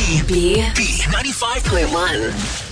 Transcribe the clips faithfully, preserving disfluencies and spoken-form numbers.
B. B. ninety-five point one.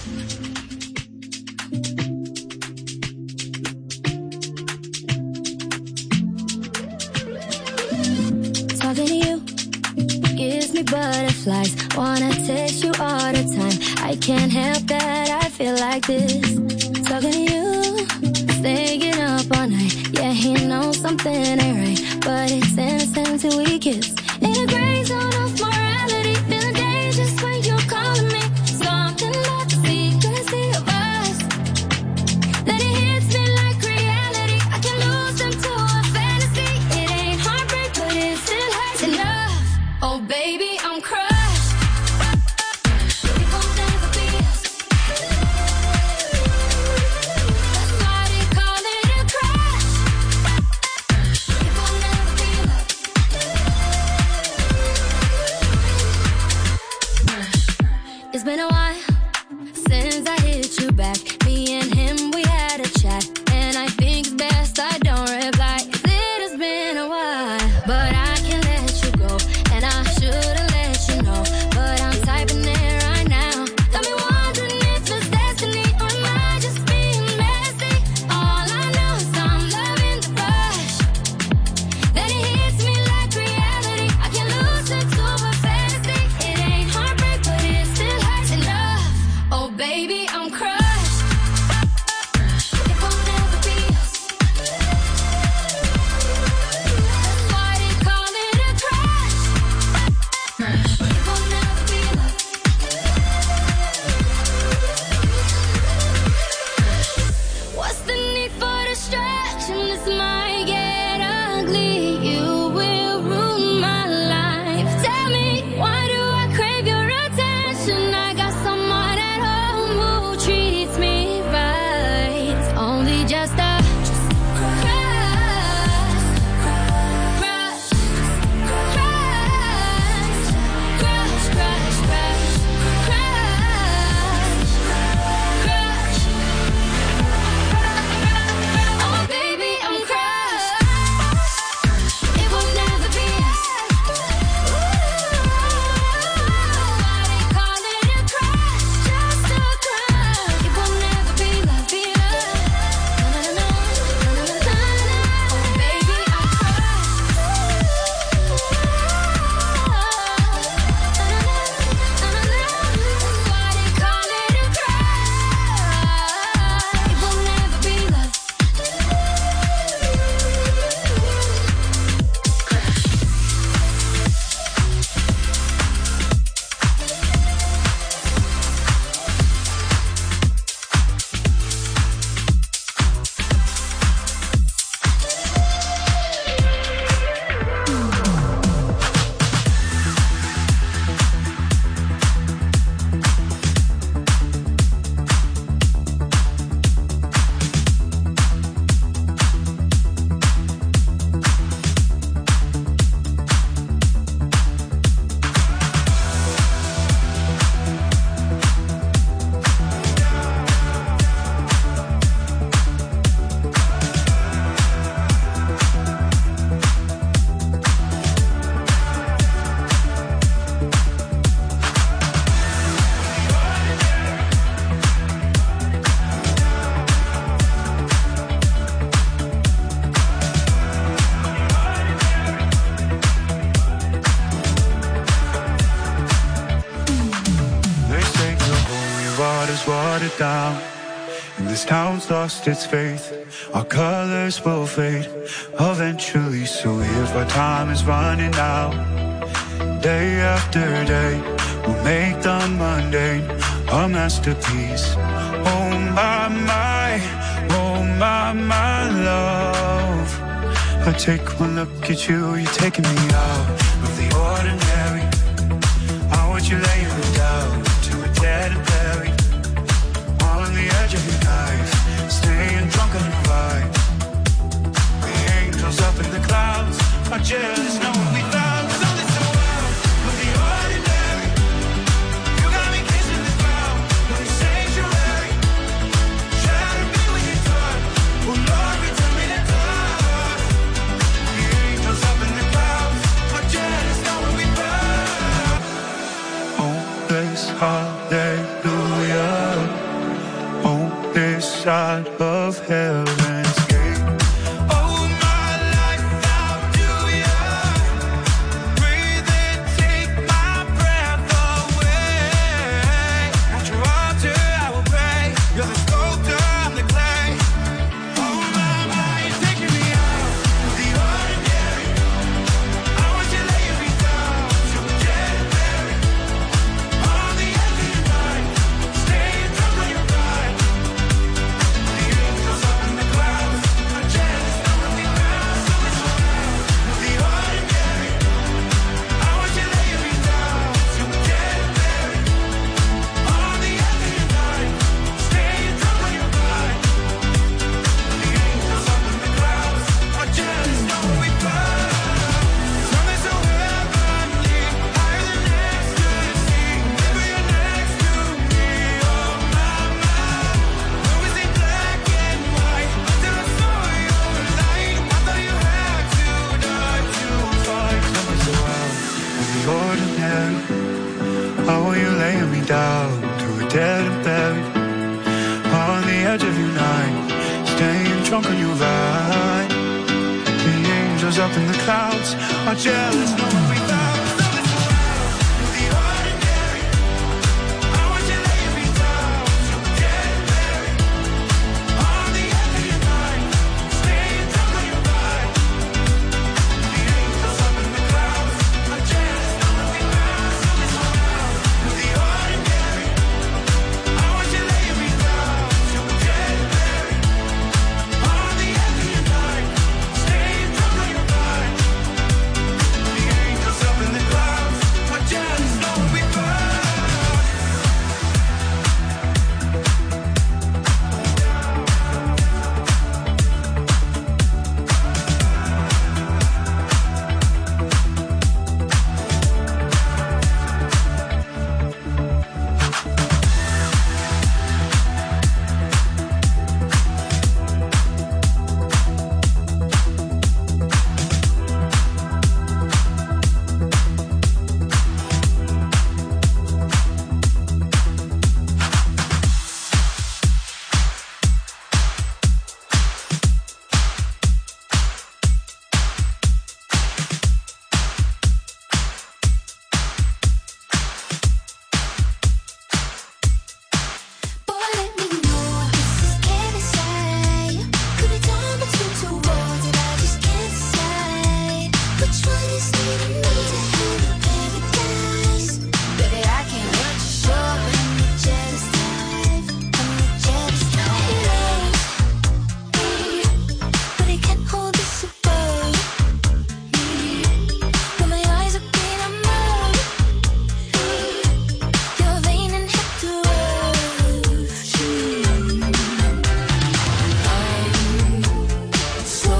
Talking to you gives me butterflies. Wanna taste you all the time. I can't help that I feel like this. Talking to you, staying up all night. Yeah, he knows something ain't right, but it's innocent till we kiss. In a gray zone of morality, feeling dangerous when you're calling me. Something about the secrecy of us, that it hits me like reality. I can lose them to a fantasy. It ain't heartbreak, but it still hurts enough. Oh baby, I'm crushed. It won't never be us. That's why they call it a crush. It won't never be love. It's been a while since I hit you back. Me and him, we had a chat, and I think it's best I don't reply. 'Cause it has been a while, but I can't let you go, and I shouldn't let you know. But I'm typing it right now. Got me wondering if it's destiny, or am I just being messy? All I know is I'm loving the rush, that it hits me like reality. I can lose it to a fantasy. It ain't heartbreak, but it still hurts enough. Oh baby, I'm crushed. It won't never be us. That's why they call it a crush. It won't never be love. What's the need for distraction? This might get ugly. You will ruin my life. Tell me, why do I crave your attention? I got someone at home who treats me right. It's only just a crush, crush, crush, crush, crush, crush, crush, crush. Oh baby, I'm crushed. It will never be us. Why they call it a crush? Just a crush. It will never be love, be love. Na, na, na, na, na, na, na, na. Oh baby, I'm crushed. Na, na, na, na, na, na. Why they call it a crush? It will never be love. They say the holy water's watered down, and this town's lost its faith. Our colors will fade eventually. So if our time is running out, day after day, we'll make the mundane a masterpiece. Oh my, my, oh my, my love. I take one look at you, you're taking me out of the ordinary. I want you laying me down to a dead and buried, on the edge of your knife, staying drunk on the ride. The angels up in the clouds are jealous knowing we found something so wild with the ordinary. You got me kissing the ground with a sanctuary, trying to be with your touch. Oh Lord, return me to dust. The angels up in the clouds are jealous knowing we found Jesus, hallelujah. On this side of heaven's gate. Oh, my life, how do you breathe and take my breath away? At your altar, I will pray. You're the sculptor, I'm the clay. Oh, my, my, you're taking me out of the ordinary. I want you laying me down to a dead berry. On the edge of your night, staying drunk on your ride. The angels up in the clouds are jealous, knowing me now. So it's around the ordinary. I want you laying me down to a dead berry. On the edge of your night, staying drunk on your ride. The angels up in the clouds are jealous, knowing we burn. Something so heavenly, higher than ecstasy. Baby, you're next to me, oh my, my. When we see black and white, until I saw your light. I thought you had to die to fight. Something so out of the ordinary. How are you laying me down to a dead and buried? On the edge of your night, staying drunk on your ride. The angels up in the clouds are jealous, knowing we found something so out of the ordinary. I want you laying me down to a dead berry. On the edge of your night, staying drunk on your ride. The angels up in the clouds are jealous, knowing we found something so out of the ordinary. I want you laying me down to a dead berry. On the edge of your night, staying drunk on your ride. The angels up in the clouds are jealous, knowing we burn. Boy, let me know this is can't decide. Could be torn between two worlds that I just can't decide. Which one is leading me to hell or paradise? Baby, I can't let you show. I'm the jealous type. I'm the jealous type. He loves me, but he can't hold this above me. When my eyes are green, I'm out. You're vain and have to rush me. I'm so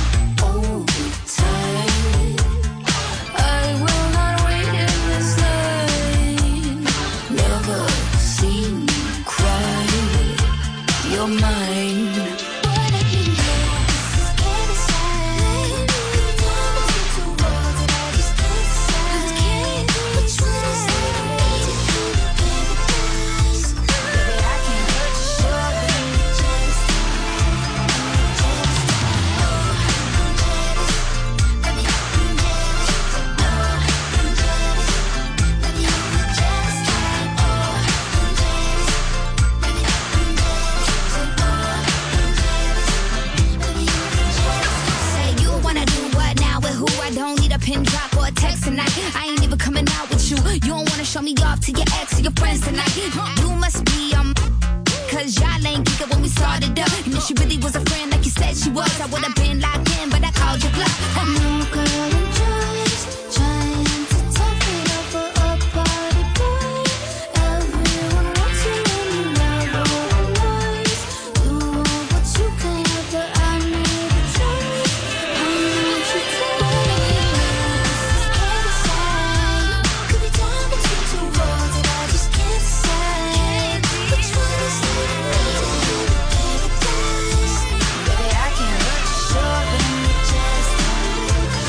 overtired. I will not wait in this line. Never seen you cry. You're mine. Boy, let me know this is can't decide. Could be torn between two worlds that I just can't decide. Which one is leading me to hell or paradise? Baby, I can't let you show. I'm the jealous type. I'm the jealous type. I'm jealous. Baby, I'm jealous. Oh, I'm jealous. Baby, I'm the jealous type. Oh, I'm jealous. Baby, I'm jealous. Say, oh, I'm jealous. Baby, I'm jealous. Say, you wanna do what now with who? I don't need a pin drop or a text tonight. I ain't even coming out with you. You don't wanna show me off to your ex or your friends tonight. You must be um, cause y'all ain't geek when we started up. And if she really was a friend like you said she was, I would've been locked in, but I called you bluff. No girl enjoys trying to tough it up for a party boy. Everyone wants you and you never nice. You want what you can have, but I need a choice. I need you to can't decide. Could be torn between two worlds that I just can't decide. Which one is leading me to hell or paradise? Baby, I can't let you show. I'm the jealous type.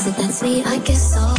Is it that sweet? I guess so.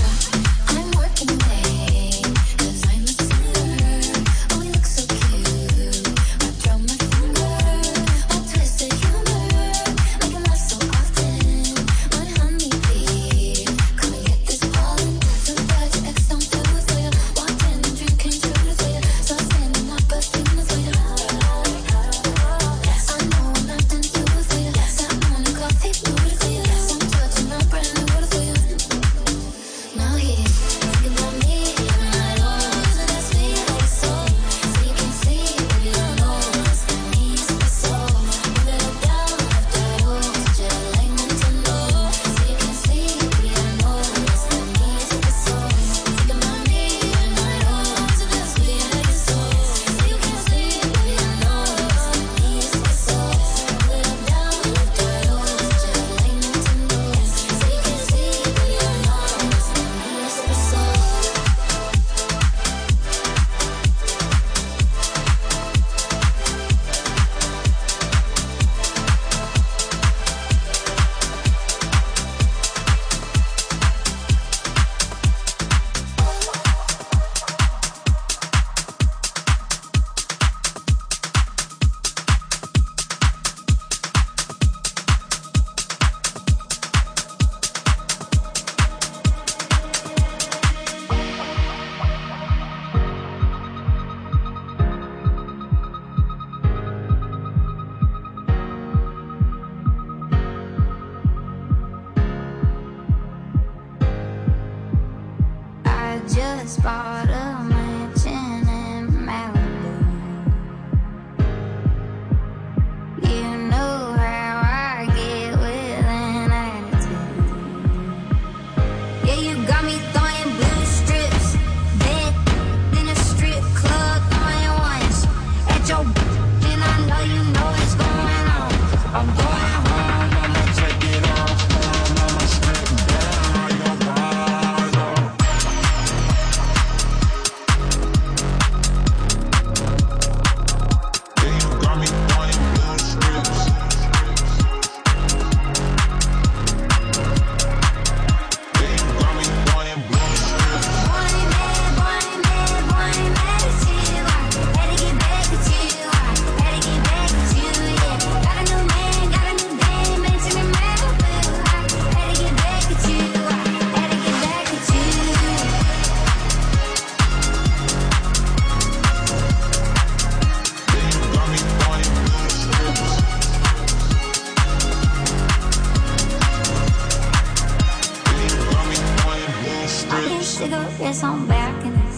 Cigarettes on balconies.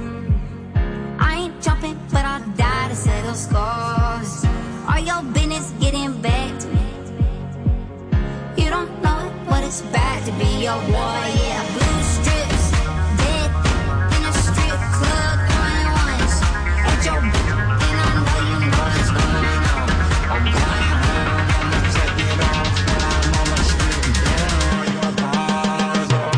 I ain't jumping, but I'll die to settle scores. All your business getting back to me. You don't know what it's bad to be your boy, yeah. Blue strips, dead in a strip club, going once. At your and I know you know what's going on. I'm going home, I'ma take it off. I'ma strip down your bars off.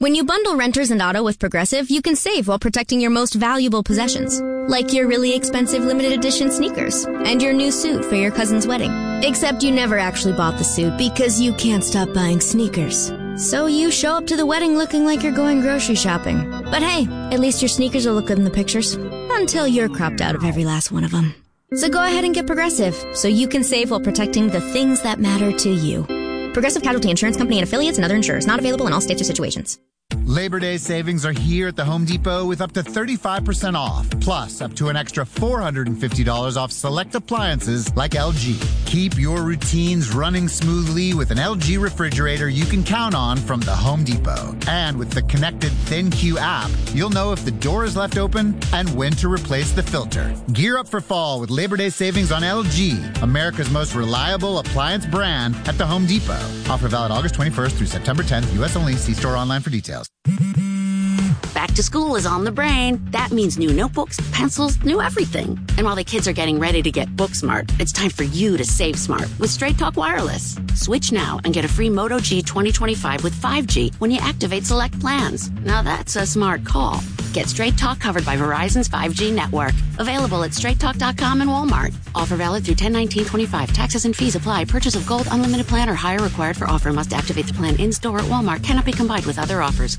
When you bundle renters and auto with Progressive, you can save while protecting your most valuable possessions. Like your really expensive limited edition sneakers and your new suit for your cousin's wedding. Except you never actually bought the suit because you can't stop buying sneakers. So you show up to the wedding looking like you're going grocery shopping. But hey, at least your sneakers will look good in the pictures. Until you're cropped out of every last one of them. So go ahead and get Progressive so you can save while protecting the things that matter to you. Progressive Casualty Insurance Company and affiliates and other insurers. Not available in all states or situations. Labor Day savings are here at the Home Depot with up to thirty-five percent off, plus up to an extra four hundred fifty dollars off select appliances like L G. Keep your routines running smoothly with an L G refrigerator you can count on from the Home Depot. And with the connected ThinQ app, you'll know if the door is left open and when to replace the filter. Gear up for fall with Labor Day savings on L G, America's most reliable appliance brand at the Home Depot. Offer valid August twenty-first through September tenth, U S only. See store online for details. Back to school is on the brain. That means new notebooks, pencils, new everything. And while the kids are getting ready to get book smart, it's time for you to save smart with Straight Talk Wireless. Switch now and get a free Moto G twenty twenty-five with five G when you activate select plans. Now that's a smart call. Get Straight Talk covered by Verizon's five G network. Available at straight talk dot com and Walmart. Offer valid through ten nineteen twenty-five. Taxes and fees apply. Purchase of Gold Unlimited plan or higher required for offer. Must activate the plan in-store at Walmart. Cannot be combined with other offers.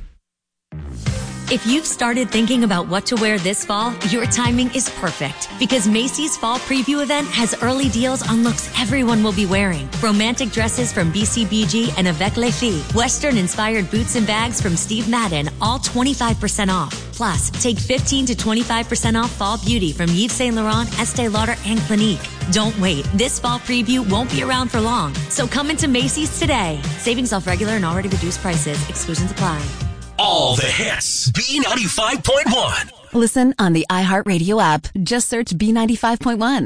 If you've started thinking about what to wear this fall, your timing is perfect because Macy's Fall Preview event has early deals on looks everyone will be wearing. Romantic dresses from B C B G and Avec Les Filles. Western-inspired boots and bags from Steve Madden, all twenty-five percent off. Plus, take fifteen to twenty-five percent off fall beauty from Yves Saint Laurent, Estee Lauder, and Clinique. Don't wait. This fall preview won't be around for long. So come into Macy's today. Savings off regular and already reduced prices. Exclusions apply. All the hits. B ninety-five point one. Listen on the iHeartRadio app. Just search B ninety-five point one.